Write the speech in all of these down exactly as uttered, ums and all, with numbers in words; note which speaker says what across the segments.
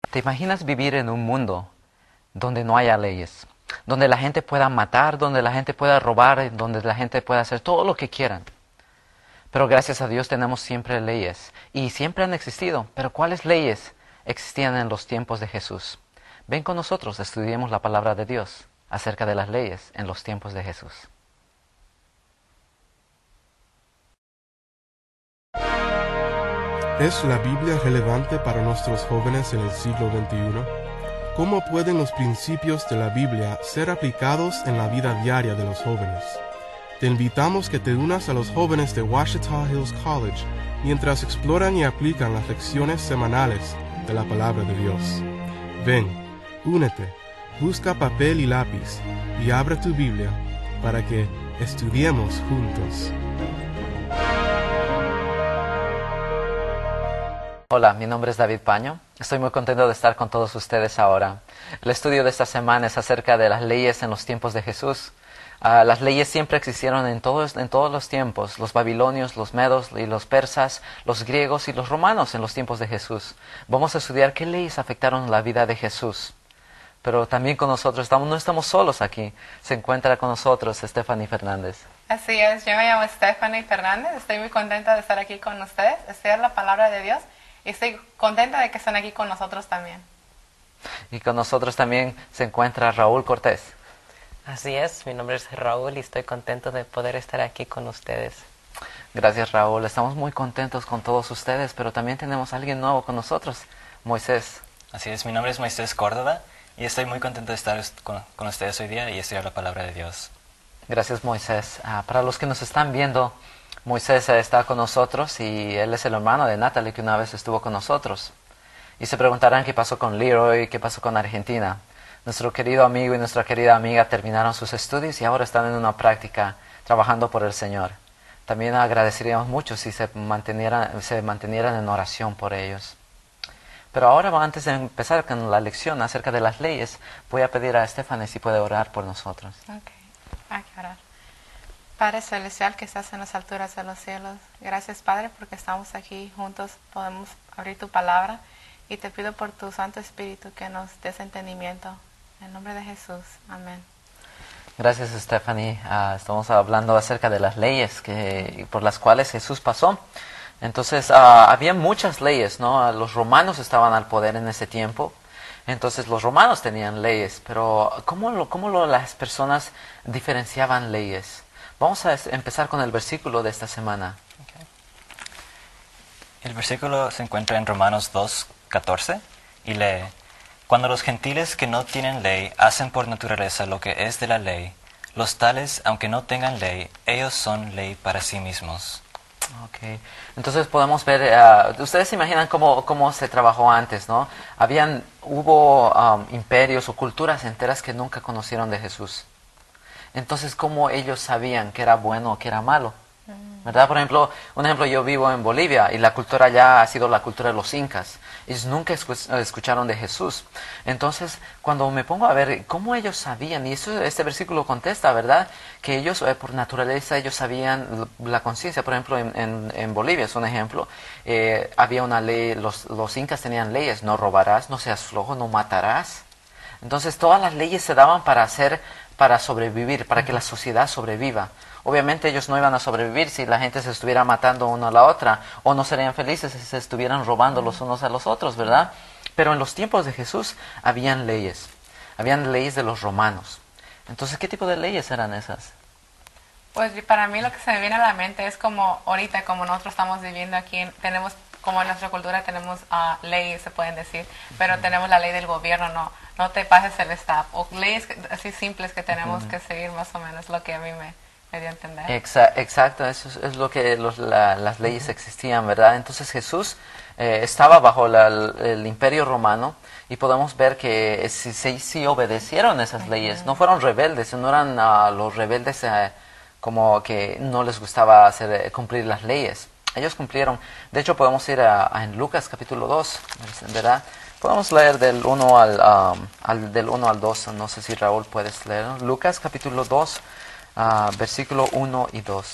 Speaker 1: ¿Te imaginas vivir en un mundo donde no haya leyes? Donde la gente pueda matar, donde la gente pueda robar, donde la gente pueda hacer todo lo que quieran. Pero gracias a Dios tenemos siempre leyes. Y siempre han existido. Pero ¿cuáles leyes existían en los tiempos de Jesús? Ven con nosotros, estudiemos la palabra de Dios acerca de las leyes en los tiempos de Jesús.
Speaker 2: ¿Es la Biblia relevante para nuestros jóvenes en el siglo veintiuno? ¿Cómo pueden los principios de la Biblia ser aplicados en la vida diaria de los jóvenes? Te invitamos que te unas a los jóvenes de Ouachita Hills College mientras exploran y aplican las lecciones semanales de la Palabra de Dios. Ven, únete, busca papel y lápiz y abre tu Biblia para que estudiemos juntos.
Speaker 1: Hola, mi nombre es David Paño. Estoy muy contento de estar con todos ustedes ahora. El estudio de esta semana es acerca de las leyes en los tiempos de Jesús. Uh, las leyes siempre existieron en todos, en todos los tiempos. Los babilonios, los medos y los persas, los griegos y los romanos en los tiempos de Jesús. Vamos a estudiar qué leyes afectaron la vida de Jesús. Pero también con nosotros, estamos, no estamos solos aquí. Se encuentra con nosotros Stephanie Fernández.
Speaker 3: Así es, yo me llamo Stephanie Fernández. Estoy muy contenta de estar aquí con ustedes, estudiar la palabra de Dios. Y estoy contenta de que estén aquí con nosotros también.
Speaker 1: Y con nosotros también se encuentra Raúl Cortés.
Speaker 4: Así es, mi nombre es Raúl y estoy contento de poder estar aquí con ustedes.
Speaker 1: Gracias, Raúl. Estamos muy contentos con todos ustedes, pero también tenemos a alguien nuevo con nosotros, Moisés.
Speaker 5: Así es, mi nombre es Moisés Córdoba y estoy muy contento de estar con, con ustedes hoy día y estudiar la palabra de Dios.
Speaker 1: Gracias, Moisés. Uh, para los que nos están viendo, Moisés está con nosotros y él es el hermano de Natalie que una vez estuvo con nosotros. Y se preguntarán qué pasó con Leroy, qué pasó con Argentina. Nuestro querido amigo y nuestra querida amiga terminaron sus estudios y ahora están en una práctica trabajando por el Señor. También agradeceríamos mucho si se mantenieran, se mantenieran en oración por ellos. Pero ahora, antes de empezar con la lección acerca de las leyes, voy a pedir a Stephanie si puede orar por nosotros.
Speaker 3: Ok, hay que orar. Padre Celestial que estás en las alturas de los cielos, gracias Padre porque estamos aquí juntos, podemos abrir tu palabra y te pido por tu Santo Espíritu que nos des entendimiento. En el nombre de Jesús, amén.
Speaker 1: Gracias, Stephanie. Uh, estamos hablando acerca de las leyes que, por las cuales Jesús pasó. Entonces, uh, había muchas leyes, ¿no? Los romanos estaban al poder en ese tiempo. Entonces, los romanos tenían leyes, pero ¿cómo, lo, cómo lo, las personas diferenciaban leyes? Vamos a empezar con el versículo de esta semana.
Speaker 5: Okay. El versículo se encuentra en Romanos dos, catorce y lee: Cuando los gentiles que no tienen ley hacen por naturaleza lo que es de la ley, los tales, aunque no tengan ley, ellos son ley para sí mismos.
Speaker 1: Okay. Entonces podemos ver, uh, ustedes se imaginan cómo, cómo se trabajó antes, ¿no? Habían, hubo um, imperios o culturas enteras que nunca conocieron de Jesús. Entonces, ¿cómo ellos sabían que era bueno o que era malo? ¿Verdad? Por ejemplo, un ejemplo, yo vivo en Bolivia y la cultura allá ha sido la cultura de los incas. Ellos nunca escucharon de Jesús. Entonces, cuando me pongo a ver cómo ellos sabían, y eso, este versículo contesta, ¿verdad? Que ellos, eh, por naturaleza, ellos sabían la conciencia. Por ejemplo, en, en, en Bolivia es un ejemplo. Eh, había una ley, los, los incas tenían leyes: no robarás, no seas flojo, no matarás. Entonces, todas las leyes se daban para hacer, para sobrevivir, para que la sociedad sobreviva. Obviamente ellos no iban a sobrevivir si la gente se estuviera matando una a la otra, o no serían felices si se estuvieran robando los unos a los otros, ¿verdad? Pero en los tiempos de Jesús habían leyes, habían leyes de los romanos. Entonces, ¿qué tipo de leyes eran esas?
Speaker 3: Pues para mí lo que se me viene a la mente es como ahorita, como nosotros estamos viviendo aquí, tenemos, como en nuestra cultura tenemos uh, leyes, se pueden decir, pero uh-huh. tenemos la ley del gobierno, no no te pases el staff, o leyes que, así simples que tenemos uh-huh. que seguir más o menos, lo que a mí me... me dio a entender.
Speaker 1: Exa- exacto, eso es, es lo que los, la, las leyes existían, ¿verdad? Entonces Jesús eh, estaba bajo la, el, el imperio romano y podemos ver que sí, sí, sí obedecieron esas leyes, no fueron rebeldes, no eran uh, los rebeldes uh, como que no les gustaba hacer, uh, cumplir las leyes. Ellos cumplieron. De hecho, podemos ir a, a en Lucas capítulo dos, ¿verdad? Podemos leer del uno al, um, al, del uno al dos, no sé si Raúl puedes leer. Lucas capítulo dos. Uh, versículo uno y dos.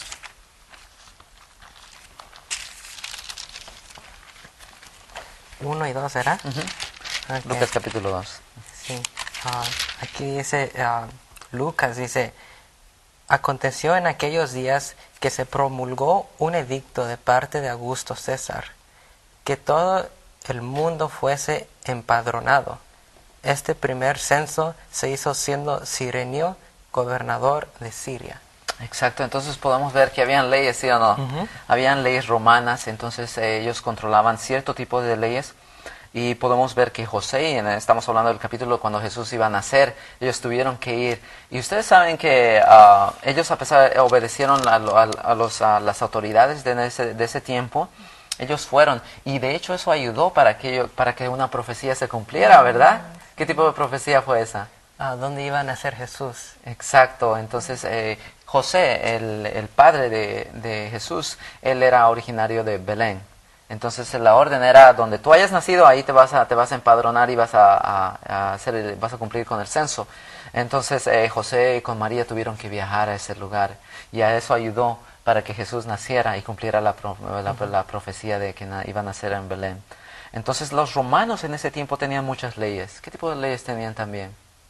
Speaker 4: uno y dos, ¿será?
Speaker 1: Uh-huh.
Speaker 4: Ok.
Speaker 1: Lucas capítulo dos.
Speaker 4: Sí. Ah, aquí dice, ah, Lucas dice, aconteció en aquellos días que se promulgó un edicto de parte de Augusto César, que todo el mundo fuese empadronado. Este primer censo se hizo siendo Cirenio gobernador de Siria.
Speaker 1: Exacto, entonces podemos ver que habían leyes, ¿sí o no?
Speaker 4: Ujú.
Speaker 1: Habían leyes romanas, entonces eh, ellos controlaban cierto tipo de leyes y podemos ver que José, y en- estamos hablando del capítulo cuando Jesús iba a nacer, ellos tuvieron que ir. Y ustedes saben que ah, ellos a pesar obedecieron a, lo- a- a los, a las autoridades de ese, de ese tiempo, ellos fueron. Y de hecho eso ayudó para que, ello- para que una profecía se cumpliera, ¿verdad? ¿Qué tipo de profecía fue esa?
Speaker 4: Ah, ¿dónde iba a nacer Jesús?
Speaker 1: Exacto, entonces eh, José, el, el padre de, de Jesús, él era originario de Belén. Entonces la orden era donde tú hayas nacido, ahí te vas a, te vas a empadronar y vas a, a- a hacer el- vas a cumplir con el censo. Entonces eh, José con María tuvieron que viajar a ese lugar y a eso ayudó para que Jesús naciera y cumpliera la, pro- la, la profecía de que na- iba a nacer en Belén. Entonces los romanos en ese tiempo tenían muchas leyes. ¿Qué tipo de leyes tenían también?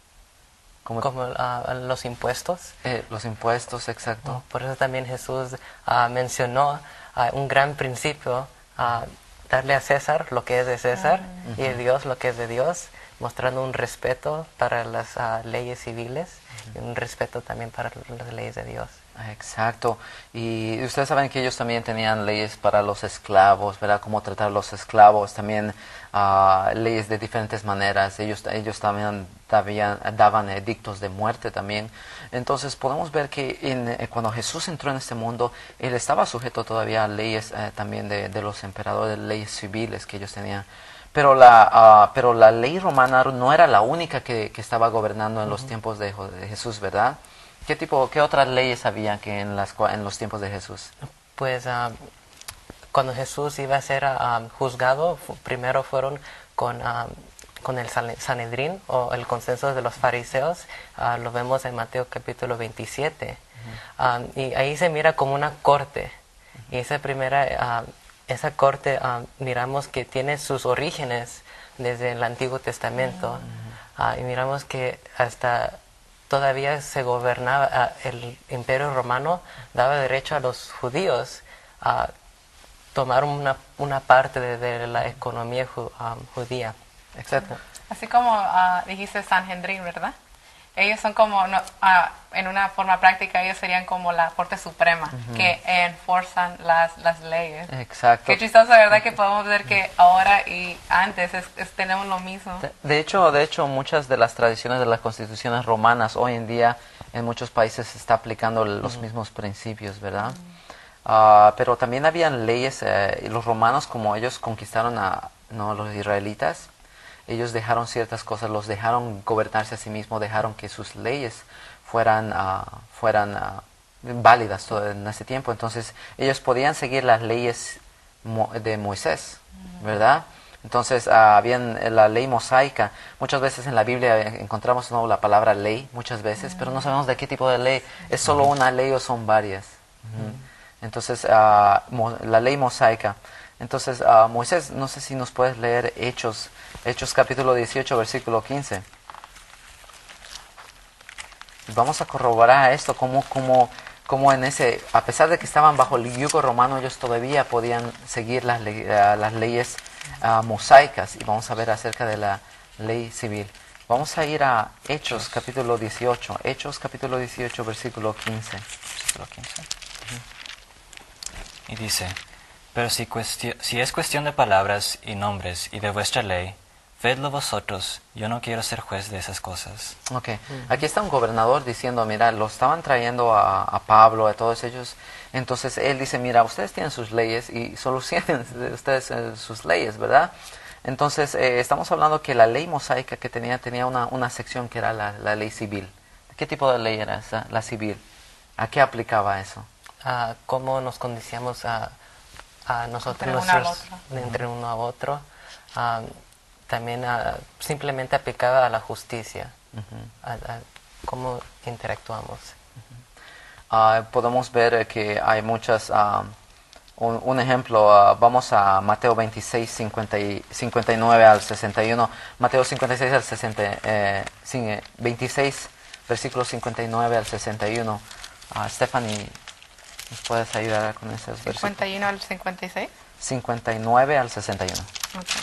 Speaker 1: Como,
Speaker 4: Como ah, los impuestos.
Speaker 1: eh, los impuestos, exacto.
Speaker 4: Por eso también Jesús ah, mencionó ah, un gran principio, ah, darle a César lo que es de César y a Dios lo que es de Dios, mostrando un respeto para las ah, leyes civiles y un respeto también para las leyes de Dios.
Speaker 1: Exacto. Y ustedes saben que ellos también tenían leyes para los esclavos, ¿verdad? Cómo tratar a los esclavos, también ah, leyes de diferentes maneras. Ellos, ellos también daban, daban edictos de muerte también. Entonces podemos ver que en, eh, cuando Jesús entró en este mundo, él estaba sujeto todavía a leyes eh, también de, de los emperadores, leyes civiles que ellos tenían. Pero la, ah, pero la ley romana no era la única que, que estaba gobernando en los tiempos de, Jo- de Jesús, ¿verdad? ¿Qué tipo, qué otras leyes había que en las cua- en los tiempos de Jesús?
Speaker 4: Pues ah, cuando Jesús iba a ser ah, juzgado, fu- primero fueron con, ah, con el Sane- Sanedrín o el consenso de los fariseos, ah, lo vemos en Mateo capítulo veintisiete. Ah, y ahí se mira como una corte. Y esa primera, ah, esa corte ah, miramos que tiene sus orígenes desde el Antiguo Testamento. Ah, y miramos que hasta todavía se gobernaba, ah, el Imperio Romano daba derecho a los judíos a tomar una, una parte de, de la economía ju- ah, judía.
Speaker 1: Exacto.
Speaker 3: Así como ah, dijiste Sanhedrin, ¿verdad? Ellos son como, no, ah, en una forma práctica, ellos serían como la Corte Suprema, que enforzan las, las leyes.
Speaker 1: Exacto.
Speaker 3: Qué chistoso, ¿verdad? Que podemos ver que ahora y antes es- es- tenemos lo mismo.
Speaker 1: De- De hecho, de hecho, muchas de las tradiciones de las constituciones romanas hoy en día en muchos países se está aplicando los mismos principios, ¿verdad? Ah, pero también habían leyes, eh, y los romanos como ellos conquistaron a no, los israelitas, ellos dejaron ciertas cosas, los dejaron gobernarse a sí mismos, dejaron que sus leyes fueran, ah, fueran ah, válidas todo en ese tiempo. Entonces ellos podían seguir las leyes mo- de Moisés, ¿verdad? Entonces ah, habían eh, la ley mosaica. Muchas veces en la Biblia eh, encontramos ¿no? la palabra ley, muchas veces, pero no sabemos de qué tipo de ley. ¿Es solo una ley o son varias? Ujú. Entonces, ah, mo- la ley mosaica. Entonces, ah, Moisés, no sé si nos puedes leer Hechos, Hechos capítulo dieciocho, versículo quince. Vamos a corroborar esto, como, como, como en ese, a pesar de que estaban bajo el yugo romano, ellos todavía podían seguir las, le- ah, las leyes ah, mosaicas. Y vamos a ver acerca de la ley civil. Vamos a ir a Hechos capítulo dieciocho, Hechos capítulo dieciocho, versículo quince.
Speaker 5: Versículo quince. Y dice, pero si, cuestio- si es cuestión de palabras y nombres y de vuestra ley, vedlo vosotros, yo no quiero ser juez de esas cosas.
Speaker 1: Ok, aquí está un gobernador diciendo, mira, lo estaban trayendo a, a Pablo, a todos ellos. Entonces él dice, mira, ustedes tienen sus leyes y solucionen ustedes eh, sus leyes, ¿verdad? Entonces eh, estamos hablando que la ley mosaica que tenía, tenía una, una sección que era la, la ley civil. ¿Qué tipo de ley era esa, la civil? ¿A qué aplicaba eso?
Speaker 4: Ah, cómo nos condicionamos a, a nosotros,
Speaker 3: Entre uno al
Speaker 4: nuestros-
Speaker 3: otro.
Speaker 4: entre uno a otro. Ah, también ah, simplemente aplicada a la justicia, a, a cómo interactuamos.
Speaker 1: Ah, podemos ver eh, que hay muchas, ah, Un, un ejemplo, uh, vamos a Mateo veintiséis, cincuenta y, cincuenta y nueve al sesenta y uno. Mateo cincuenta y seis al sesenta, eh, veintiséis, versículos cincuenta y nueve al sesenta y uno. Uh, Stephanie, ¿nos puedes ayudar con esos versículos?
Speaker 3: cincuenta y uno al cincuenta y seis.
Speaker 1: cincuenta y nueve al sesenta y uno.
Speaker 3: Okay.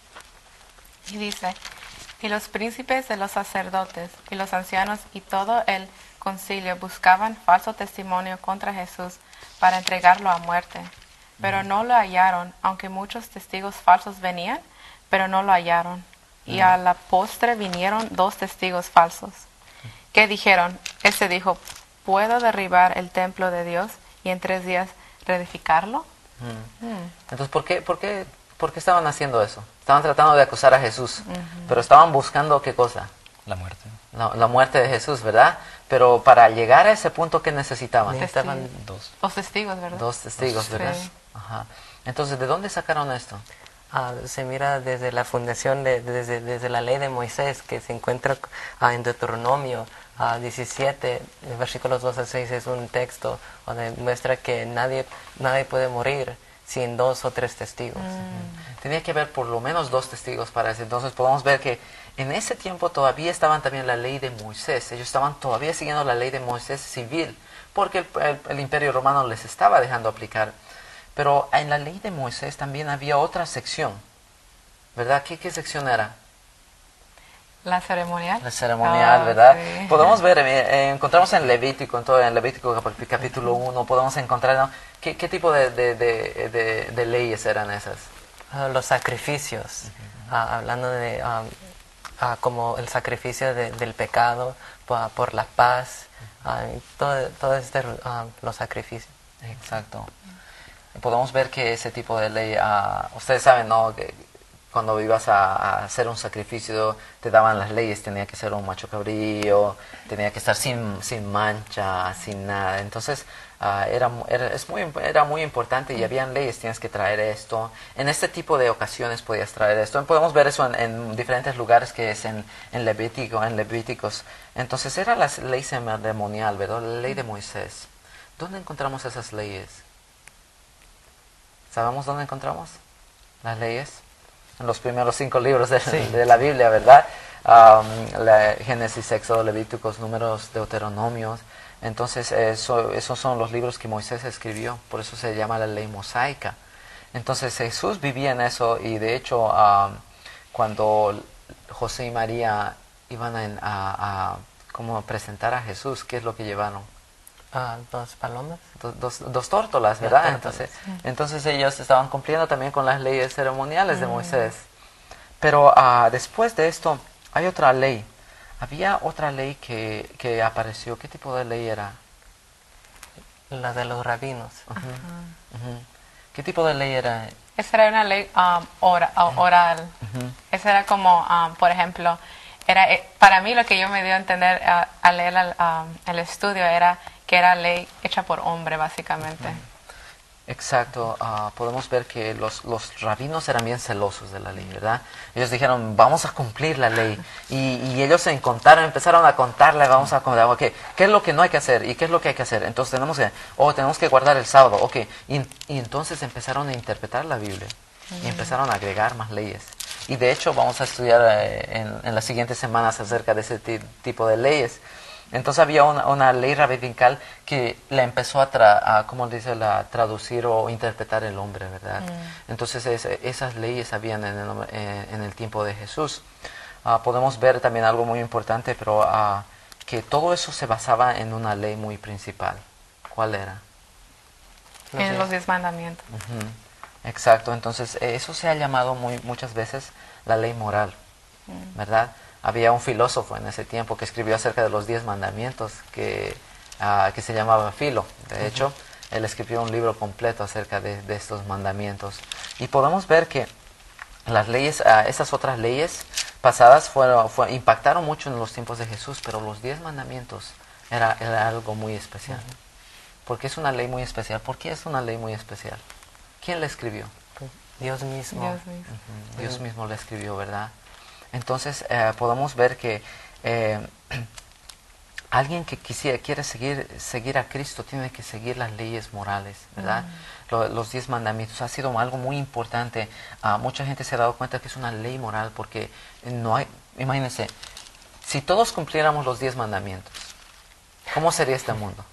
Speaker 3: Y dice, y los príncipes de los sacerdotes y los ancianos y todo el concilio buscaban falso testimonio contra Jesús para entregarlo a muerte, pero no lo hallaron, aunque muchos testigos falsos venían, pero no lo hallaron. Y a la postre vinieron dos testigos falsos, que dijeron, este dijo, ¿puedo derribar el templo de Dios y en tres días reedificarlo?
Speaker 1: Mm.
Speaker 3: Mm.
Speaker 1: Entonces, ¿por qué, por, qué, ¿por qué estaban haciendo eso? Estaban tratando de acusar a Jesús, pero estaban buscando ¿qué cosa?
Speaker 5: La muerte.
Speaker 1: La, la muerte de Jesús, ¿verdad? Pero para llegar a ese punto, ¿qué necesitaban?
Speaker 4: Necesitaban
Speaker 5: Dos.
Speaker 3: Los testigos, ¿verdad?
Speaker 1: Dos testigos, ¿verdad?
Speaker 3: Sí.
Speaker 1: Ajá. Entonces, ¿de dónde sacaron esto?
Speaker 4: Ah, se mira desde la fundación, de, desde, desde la ley de Moisés, que se encuentra ah, en Deuteronomio ah, diecisiete, versículos dos a seis, es un texto donde muestra que nadie, nadie puede morir sin dos o tres testigos.
Speaker 3: Mm.
Speaker 1: Tenía que haber por lo menos dos testigos para eso. Entonces podemos ver que en ese tiempo todavía estaban también la ley de Moisés. Ellos estaban todavía siguiendo la ley de Moisés civil, porque el, el, el imperio romano les estaba dejando aplicar. Pero en la ley de Moisés también había otra sección, ¿verdad? ¿Qué, qué sección era?
Speaker 3: La ceremonial.
Speaker 1: La ceremonial,
Speaker 3: Ah,
Speaker 1: ¿verdad?
Speaker 3: sí.
Speaker 1: Podemos ver, eh, eh, encontramos en Levítico, en, todo, en Levítico cap- capítulo uno, podemos encontrar, ¿no? ¿Qué, qué tipo de, de, de, de, de leyes eran esas?
Speaker 4: Ah, los sacrificios, ah, hablando de ah, ah, como el sacrificio de- del pecado, pa- por la paz, ah, y todo, todo este, ah, los sacrificios.
Speaker 1: Exacto. Podemos ver que ese tipo de ley, ah, ustedes saben, ¿no? Que cuando ibas a, a hacer un sacrificio, te daban las leyes, tenía que ser un macho cabrío, tenía que estar sin, sin mancha, sin nada. Entonces, ah, era, mu- era, es muy, era muy importante y habían leyes, tienes que traer esto. En este tipo de ocasiones podías traer esto. Podemos ver eso en, en diferentes lugares que es en, en Levítico, en Levíticos. Entonces, era la ley ceremonial, ¿verdad? La ley de Moisés. ¿Dónde encontramos esas leyes? ¿Sabemos dónde encontramos las leyes? En los primeros cinco libros de,
Speaker 4: Sí.
Speaker 1: de la Biblia, ¿verdad? Um, la Génesis, Éxodo, Levíticos, Números, Deuteronomios. Entonces, eso, esos son los libros que Moisés escribió, por eso se llama la ley mosaica. Entonces, Jesús vivía en eso y de hecho, um, cuando José y María iban a, a, a como presentar a Jesús, ¿qué es lo que llevaron?
Speaker 4: Ah, dos palomas.
Speaker 1: Dos, dos, dos tórtolas, ¿verdad?
Speaker 4: Ya, tórtolas.
Speaker 1: Entonces, entonces ellos estaban cumpliendo también con las leyes ceremoniales de Moisés. Pero ah, después de esto hay otra ley. Había otra ley que, que apareció. ¿Qué tipo de ley era?
Speaker 4: La de los rabinos.
Speaker 1: Ujú, ujú. ¿Qué tipo de ley era?
Speaker 3: Esa era una ley um, ora- uh, oral.
Speaker 1: Ujú.
Speaker 3: Esa era como, um, por ejemplo, era eh, para mí lo que yo me dio a entender uh, al leer el, um, el estudio era que era ley hecha por hombre, básicamente.
Speaker 1: Exacto, ah, podemos ver que los, los rabinos eran bien celosos de la ley, ¿verdad? Ellos dijeron, vamos a cumplir la ley. Y, y ellos se contaron, empezaron a contarle, vamos a contar, ok, ¿qué es lo que no hay que hacer? ¿Y qué es lo que hay que hacer? Entonces tenemos que, oh, tenemos que guardar el sábado, ok. Y, y entonces empezaron a interpretar la Biblia y empezaron a agregar más leyes. Y de hecho vamos a estudiar eh, en, en las siguientes semanas acerca de ese ti- tipo de leyes. Entonces había una, una ley rabinical que la empezó a, tra, a como dice, la traducir o interpretar el hombre, ¿verdad? Mm. Entonces es, esas leyes habían en el, eh, en el tiempo de Jesús. Uh, podemos ver también algo muy importante, pero uh, que todo eso se basaba en una ley muy principal. ¿Cuál era?
Speaker 3: En los diez mandamientos.
Speaker 1: Uh-huh. Exacto, entonces eh, eso se ha llamado muy, muchas veces la ley moral, mm. ¿verdad? Había un filósofo en ese tiempo que escribió acerca de los diez mandamientos que, uh, que se llamaba Filo. De uh-huh. hecho, él escribió un libro completo acerca de, de estos mandamientos. Y podemos ver que las leyes, uh, esas otras leyes pasadas fueron, fue, impactaron mucho en los tiempos de Jesús, pero los diez mandamientos era, era algo muy especial. Uh-huh. Porque es una ley muy especial. ¿Por qué es una ley muy especial? ¿Quién la escribió?
Speaker 4: Dios mismo.
Speaker 3: Dios mismo,
Speaker 1: uh-huh. Dios mismo la escribió, ¿verdad? Entonces eh, podemos ver que eh, alguien que quisiera, quiere seguir, seguir a Cristo tiene que seguir las leyes morales, ¿verdad? Mm. Lo, los diez mandamientos ha sido algo muy importante. Uh, mucha gente se ha dado cuenta que es una ley moral porque no hay, imagínense, si todos cumpliéramos los diez mandamientos, ¿cómo sería este mundo?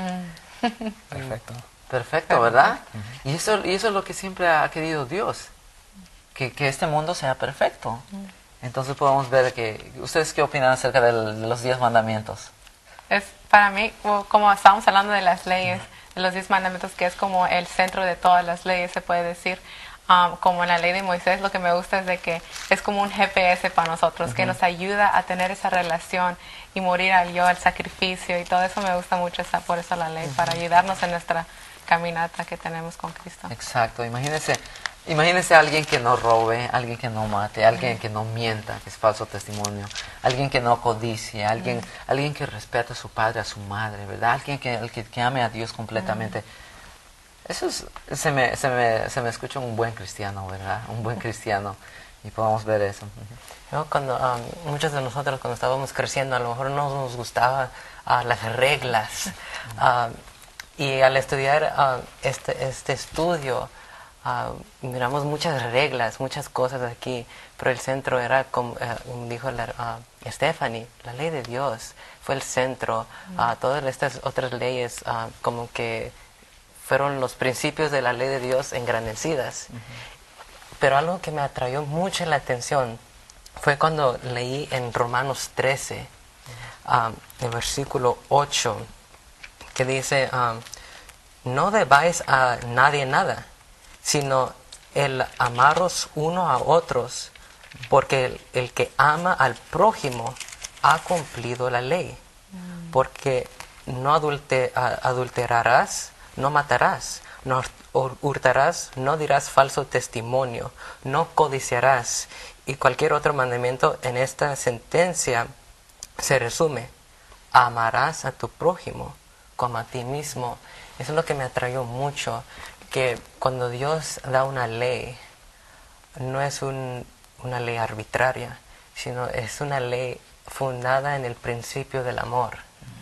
Speaker 5: Perfecto.
Speaker 1: Perfecto, ¿verdad? Uh-huh. Y eso, y eso es lo que siempre ha querido Dios, que, que este mundo sea perfecto. Uh-huh. Entonces podemos ver que, ¿ustedes qué opinan acerca de los diez mandamientos?
Speaker 3: Es para mí, como estábamos hablando de las leyes, de los diez mandamientos, que es como el centro de todas las leyes, se puede decir, um, como en la ley de Moisés, lo que me gusta es de que es como un G P S para nosotros, uh-huh. que nos ayuda a tener esa relación y morir al yo, al sacrificio, y todo eso me gusta mucho, esa, por eso la ley, uh-huh. para ayudarnos en nuestra caminata que tenemos con Cristo.
Speaker 1: Exacto, imagínense. Imagínense a alguien que no robe, alguien que no mate, alguien que no mienta, que es falso testimonio, alguien que no codicie, alguien, mm. alguien que respeta a su padre, a su madre, ¿verdad? Alguien que, que, que ame a Dios completamente. Mm. Eso es, se me, se, me, se me escucha un buen cristiano, ¿verdad? Un buen cristiano. Y podemos ver eso.
Speaker 4: ¿No? Cuando um, muchos de nosotros cuando estábamos creciendo a lo mejor no nos gustaban uh, las reglas. Uh, y al estudiar uh, este, este estudio, Uh, miramos muchas reglas, muchas cosas aquí, pero el centro era, como uh, dijo la, uh, Stephanie, la ley de Dios fue el centro. Mm. Uh, todas estas otras leyes uh, como que fueron los principios de la ley de Dios engrandecidas. Mm-hmm. Pero algo que me atrayó mucho la atención fue cuando leí en Romanos trece, mm. uh, el versículo ocho, que dice, uh, no debáis a nadie nada, sino el amaros uno a otros, porque el, el que ama al prójimo ha cumplido la ley. Mm. Porque no adulte, adulterarás, no matarás, no hurtarás, no dirás falso testimonio, no codiciarás. Y cualquier otro mandamiento en esta sentencia se resume: amarás a tu prójimo como a ti mismo. Eso es lo que me atrayó mucho, que cuando Dios da una ley, no es un, una ley arbitraria, sino es una ley fundada en el principio del amor.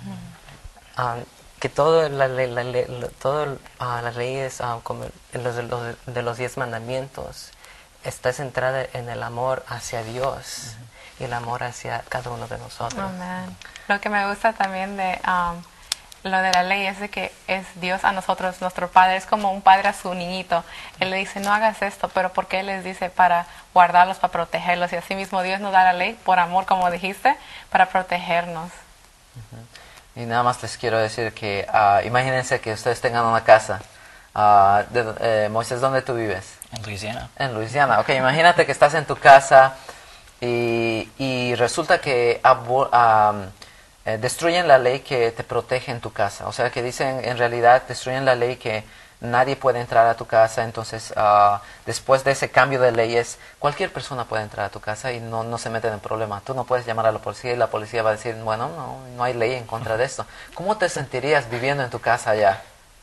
Speaker 4: Mm. Um, que todas la, la, la, la, todo, uh, las leyes, uh, como los, los, de los diez mandamientos, está centrada en el amor hacia Dios mm. y el amor hacia cada uno de nosotros.
Speaker 3: Amen. Lo que me gusta también de... Um, lo de la ley es de que es Dios a nosotros, nuestro Padre, es como un padre a su niñito. Él le dice, no hagas esto, pero ¿por qué Él les dice? Para guardarlos, para protegerlos. Y así mismo Dios nos da la ley por amor, como dijiste, para protegernos.
Speaker 1: Uh-huh. Y nada más les quiero decir que, uh, imagínense que ustedes tengan una casa. Uh, de, eh, Moisés, ¿dónde tú vives?
Speaker 5: En Luisiana.
Speaker 1: En Luisiana, ok. Imagínate que estás en tu casa y, y resulta que... Um, Eh, destruyen la ley que te protege en tu casa. O sea, que dicen, en realidad, destruyen la ley que nadie puede entrar a tu casa. Entonces, uh, después de ese cambio de leyes, cualquier persona puede entrar a tu casa y no, no se meten en problema. Tú no puedes llamar a la policía y la policía va a decir, bueno, no, no hay ley en contra de esto. ¿Cómo te sentirías viviendo en tu casa allá?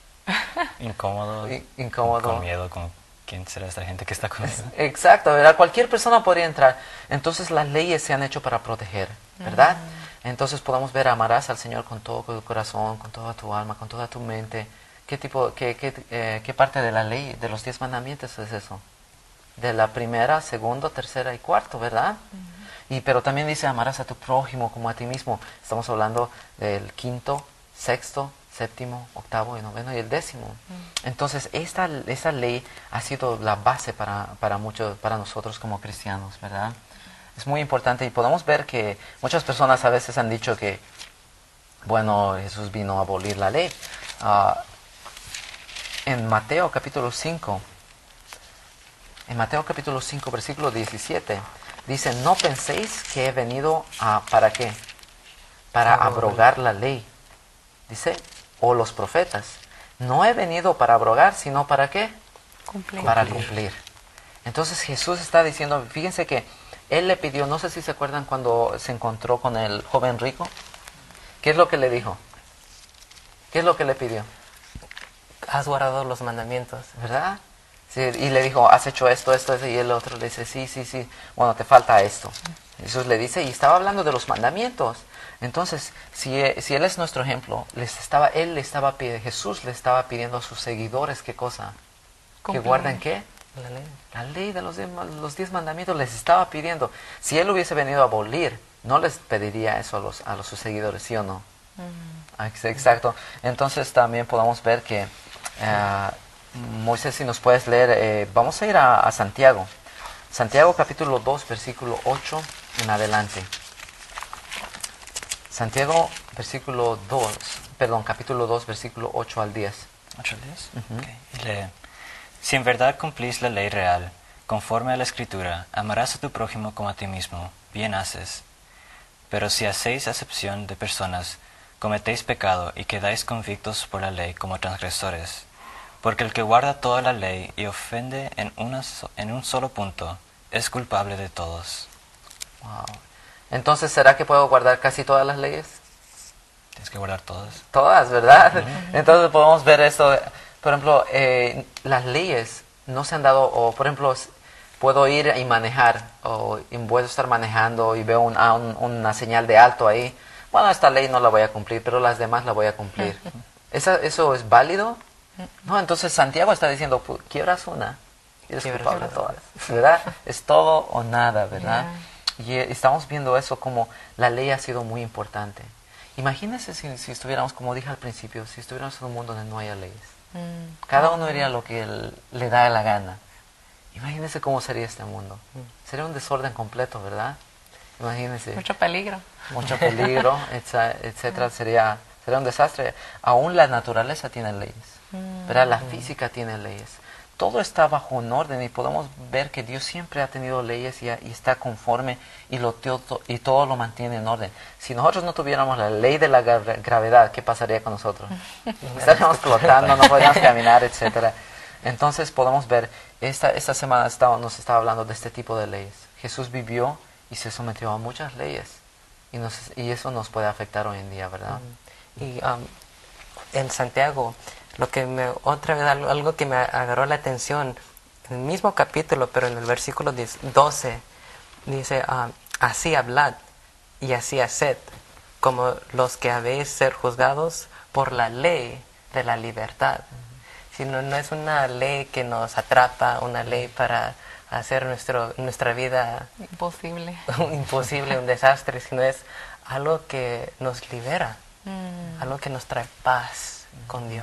Speaker 5: Incómodo.
Speaker 1: I- incómodo.
Speaker 5: Con miedo, con quién será esta gente que está conmigo.
Speaker 1: Exacto, ¿verdad? Cualquier persona podría entrar. Entonces, las leyes se han hecho para proteger, ¿verdad? Mm. Entonces podemos ver, amarás al Señor con todo tu corazón, con toda tu alma, con toda tu mente. ¿Qué tipo, qué, qué, eh, qué parte de la ley, de los diez mandamientos es eso? De la primera, segunda, tercera y cuarto, ¿verdad? Uh-huh. Y pero también dice, amarás a tu prójimo como a ti mismo. Estamos hablando del quinto, sexto, séptimo, octavo y noveno y el décimo. Uh-huh. Entonces esta, esta ley ha sido la base para, para, muchos, para nosotros como cristianos, ¿verdad? Es muy importante y podemos ver que muchas personas a veces han dicho que, bueno, Jesús vino a abolir la ley. Uh, en Mateo capítulo cinco, en Mateo capítulo cinco, versículo diecisiete, dice, no penséis que he venido a, ¿para qué? Para abrogar la ley. Dice, o los profetas. No he venido para abrogar, sino ¿para qué?
Speaker 3: Cumplir.
Speaker 1: Para cumplir. Entonces Jesús está diciendo, fíjense que Él le pidió, no sé si se acuerdan cuando se encontró con el joven rico. ¿Qué es lo que le dijo? ¿Qué es lo que le pidió?
Speaker 4: Has guardado los mandamientos.
Speaker 1: ¿Verdad? Sí, y le dijo, has hecho esto, esto, esto, y el otro le dice, sí, sí, sí, bueno, te falta esto. Jesús le dice, y estaba hablando de los mandamientos. Entonces, si, e- si Él es nuestro ejemplo, les estaba, Él le estaba pidiendo, Jesús le estaba pidiendo a sus seguidores, ¿qué cosa? Que
Speaker 3: Cumplir.
Speaker 1: guarden, ¿qué?
Speaker 4: La ley.
Speaker 1: La ley de los diez, ma- los diez mandamientos les estaba pidiendo. Si Él hubiese venido a abolir, no les pediría eso a, los, a los, sus seguidores, ¿sí o no? Ah, ex- Exacto. Entonces también podemos ver que, eh, Moisés, si nos puedes leer, eh, vamos a ir a, a Santiago. Santiago capítulo dos, versículo ocho en adelante. Santiago versículo dos, perdón, capítulo dos, versículo ocho al diez.
Speaker 5: ¿Ocho días?
Speaker 1: Ujú.
Speaker 5: Ok. Y lee. Si en verdad cumplís la ley real, conforme a la Escritura, amarás a tu prójimo como a ti mismo, bien haces. Pero si hacéis acepción de personas, cometéis pecado y quedáis convictos por la ley como transgresores. Porque el que guarda toda la ley y ofende en, una so- en un solo punto, es culpable de todos.
Speaker 1: Wow. Entonces, ¿será que puedo guardar casi todas las leyes?
Speaker 5: Tienes que guardar todas.
Speaker 1: Todas, ¿verdad? Entonces podemos ver esto. Por ejemplo, eh, las leyes no se han dado, o por ejemplo, s- puedo ir y manejar, o y puedo estar manejando y veo un- ah, un- una señal de alto ahí. Bueno, esta ley no la voy a cumplir, pero las demás la voy a cumplir. ¿Esa, ¿Eso es válido? No, entonces Santiago está diciendo, pu- quiebras una y eres
Speaker 4: Quiebras
Speaker 1: culpable de
Speaker 4: una.
Speaker 1: todas, ¿verdad? Es todo o nada, ¿verdad? Y eh, estamos viendo eso como la ley ha sido muy importante. Imagínense si, si estuviéramos, como dije al principio, si estuviéramos en un mundo donde no haya leyes.
Speaker 3: Mm.
Speaker 1: Cada uno haría lo que él- le da la gana. Imagínense cómo sería este mundo. Sería un desorden completo, ¿verdad? Imagínense.
Speaker 3: Mucho peligro.
Speaker 1: Mucho peligro, etsa- etcétera. Sería, sería un desastre. Aún la naturaleza tiene leyes. ¿Verdad? La física tiene leyes. Todo está bajo un orden y podemos ver que Dios siempre ha tenido leyes y, ha- y está conforme y, lo, teo- y todo lo mantiene en orden. Si nosotros no tuviéramos la ley de la gra- gravedad, ¿qué pasaría con nosotros? Estaríamos flotando, no podríamos caminar, etcétera. Entonces podemos ver, esta, esta semana estaba, nos estaba hablando de este tipo de leyes. Jesús vivió y se sometió a muchas leyes y, nos, y eso nos puede afectar hoy en día, ¿verdad?
Speaker 4: Y um, en Santiago, lo que me, otra vez algo, algo que me agarró la atención, en el mismo capítulo, pero en el versículo diez doce, dice, um, así hablad y así haced, como los que habéis ser juzgados por la ley de la libertad. Sino no es una ley que nos atrapa, una ley para hacer nuestro, nuestra vida
Speaker 3: Imposible.
Speaker 4: imposible, un desastre, sino es algo que nos libera,
Speaker 3: Mm.
Speaker 4: algo que nos trae paz con Dios.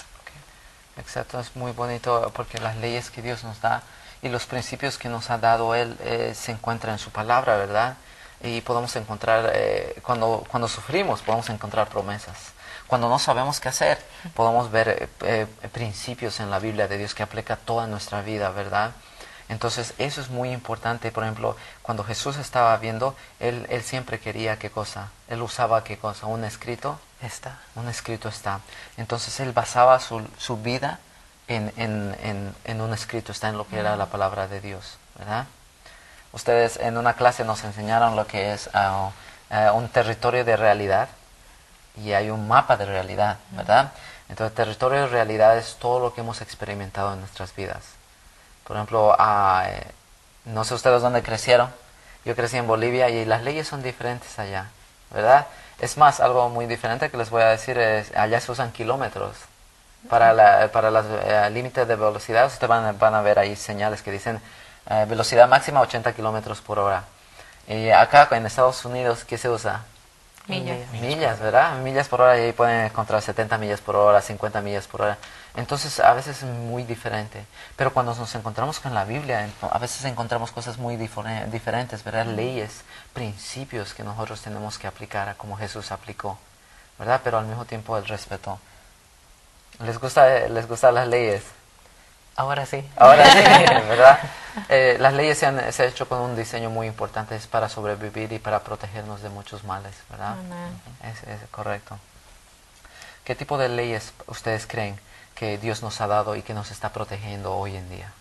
Speaker 1: Exacto, es muy bonito porque las leyes que Dios nos da y los principios que nos ha dado Él eh, se encuentran en su palabra, ¿verdad? Y podemos encontrar, eh, cuando, cuando sufrimos, podemos encontrar promesas. Cuando no sabemos qué hacer, podemos ver eh, eh, principios en la Biblia de Dios que aplica toda nuestra vida, ¿verdad? Entonces, eso es muy importante. Por ejemplo, cuando Jesús estaba viendo, Él, él siempre quería qué cosa. Él usaba qué cosa, un escrito.
Speaker 4: Está.
Speaker 1: Un escrito está. Entonces él basaba su, su vida en, en, en, en un escrito, está en lo que era la palabra de Dios, ¿verdad? Ustedes en una clase nos enseñaron lo que es uh, uh, un territorio de realidad y hay un mapa de realidad, ¿verdad? Entonces el territorio de realidad es todo lo que hemos experimentado en nuestras vidas. Por ejemplo, uh, eh, no sé ustedes dónde crecieron, yo crecí en Bolivia y las leyes son diferentes allá, ¿verdad? Es más, algo muy diferente que les voy a decir es, allá se usan kilómetros. Para la, para los eh, límites de velocidad, ustedes van, van a ver ahí señales que dicen eh, velocidad máxima ochenta kilómetros por hora. Y acá en Estados Unidos, ¿qué se usa?
Speaker 3: Millas.
Speaker 1: Millas, ¿verdad? Millas por hora y ahí pueden encontrar setenta millas por hora, cincuenta millas por hora. Entonces, a veces es muy diferente. Pero cuando nos encontramos con la Biblia, ento- a veces encontramos cosas muy difere- diferentes, ¿verdad? Leyes, principios que nosotros tenemos que aplicar como Jesús aplicó, ¿verdad? Pero al mismo tiempo Él respetó. ¿Les gusta, les gustan las leyes?
Speaker 4: Ahora sí.
Speaker 1: Ahora sí, ¿verdad? Eh, las leyes se han, se han hecho con un diseño muy importante, es para sobrevivir y para protegernos de muchos males, ¿verdad?
Speaker 3: Amén.
Speaker 1: Es, es correcto. ¿Qué tipo de leyes ustedes creen que Dios nos ha dado y que nos está protegiendo hoy en día?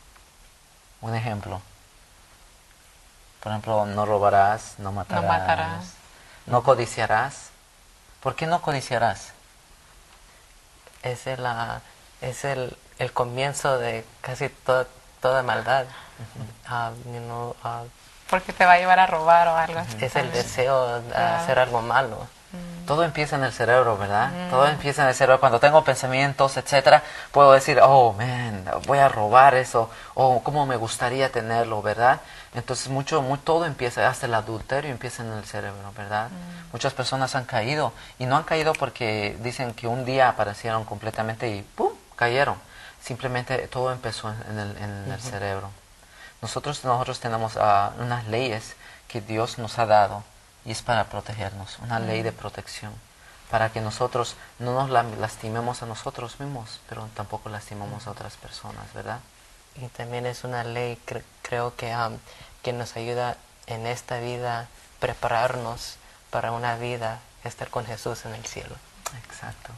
Speaker 1: Un ejemplo. Por ejemplo, no robarás, no matarás,
Speaker 3: No matarás.
Speaker 1: no codiciarás. ¿Por qué no codiciarás?
Speaker 4: Es el, ah, es el el comienzo de casi to- toda maldad. Ah, you know, ah,
Speaker 3: Porque te va a llevar a robar o algo así.
Speaker 4: es el
Speaker 3: también.
Speaker 4: deseo de
Speaker 3: Claro.
Speaker 4: hacer algo malo.
Speaker 1: Todo empieza en el cerebro, ¿verdad? Todo empieza en el cerebro. Cuando tengo pensamientos, etcétera, puedo decir, oh, man, voy a robar eso, o cómo me gustaría tenerlo, ¿verdad? Entonces, mucho, mu- todo empieza, hasta el adulterio empieza en el cerebro, ¿verdad? Muchas personas han caído, y no han caído porque dicen que un día aparecieron completamente y ¡pum!, cayeron. Simplemente todo empezó en el, en el cerebro. Nosotros, nosotros tenemos ah, unas leyes que Dios nos ha dado, y es para protegernos, una ley de protección, para que nosotros no nos la- lastimemos a nosotros mismos, pero tampoco lastimemos a otras personas, ¿verdad?
Speaker 4: Y también es una ley, cre- creo que, um, que nos ayuda en esta vida prepararnos para una vida, estar con Jesús en el cielo.
Speaker 1: Exacto.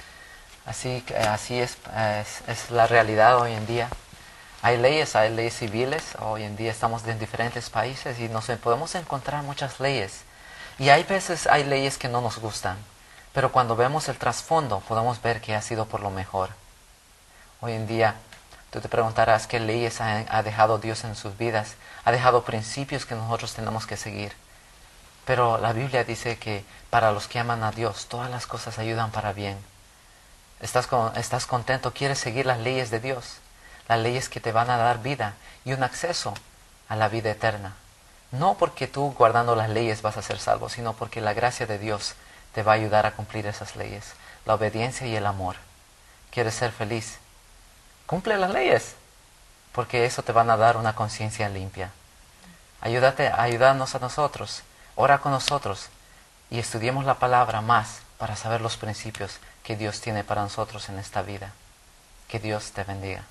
Speaker 1: Así, que, eh, así es, eh, es, es la realidad hoy en día. Hay leyes, hay leyes civiles, hoy en día estamos en diferentes países y nos podemos encontrar muchas leyes. Y hay veces hay leyes que no nos gustan, pero cuando vemos el trasfondo podemos ver que ha sido por lo mejor. Hoy en día tú te preguntarás qué leyes ha, ha dejado Dios en sus vidas, ha dejado principios que nosotros tenemos que seguir. Pero la Biblia dice que para los que aman a Dios todas las cosas ayudan para bien. ¿Estás, con, estás contento? ¿Quieres seguir las leyes de Dios? Las leyes que te van a dar vida y un acceso a la vida eterna. No porque tú guardando las leyes vas a ser salvo, sino porque la gracia de Dios te va a ayudar a cumplir esas leyes. La obediencia y el amor. ¿Quieres ser feliz? Cumple las leyes, porque eso te van a dar una conciencia limpia. Ayúdate, ayúdanos a nosotros, ora con nosotros y estudiemos la palabra más para saber los principios que Dios tiene para nosotros en esta vida. Que Dios te bendiga.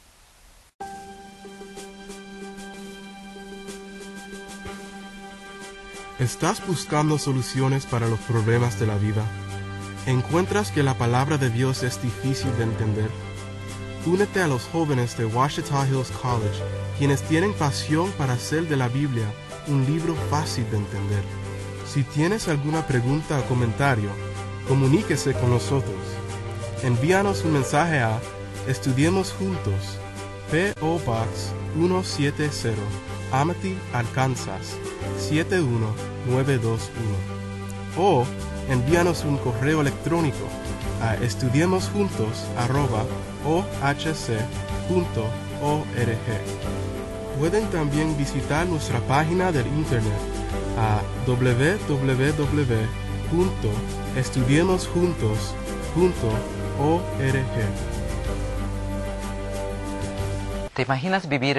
Speaker 2: ¿Estás buscando soluciones para los problemas de la vida? ¿Encuentras que la palabra de Dios es difícil de entender? Únete a los jóvenes de Ouachita Hills College, quienes tienen pasión para hacer de la Biblia un libro fácil de entender. Si tienes alguna pregunta o comentario, comuníquese con nosotros. Envíanos un mensaje a Estudiemos Juntos, P O Box ciento setenta, Amity, Arkansas siete uno nueve dos uno, o envíanos un correo electrónico a estudiemosjuntos arroba o h c punto org. Pueden también visitar nuestra página del internet a w w w punto estudiemosjuntos punto org.
Speaker 1: ¿Te imaginas vivir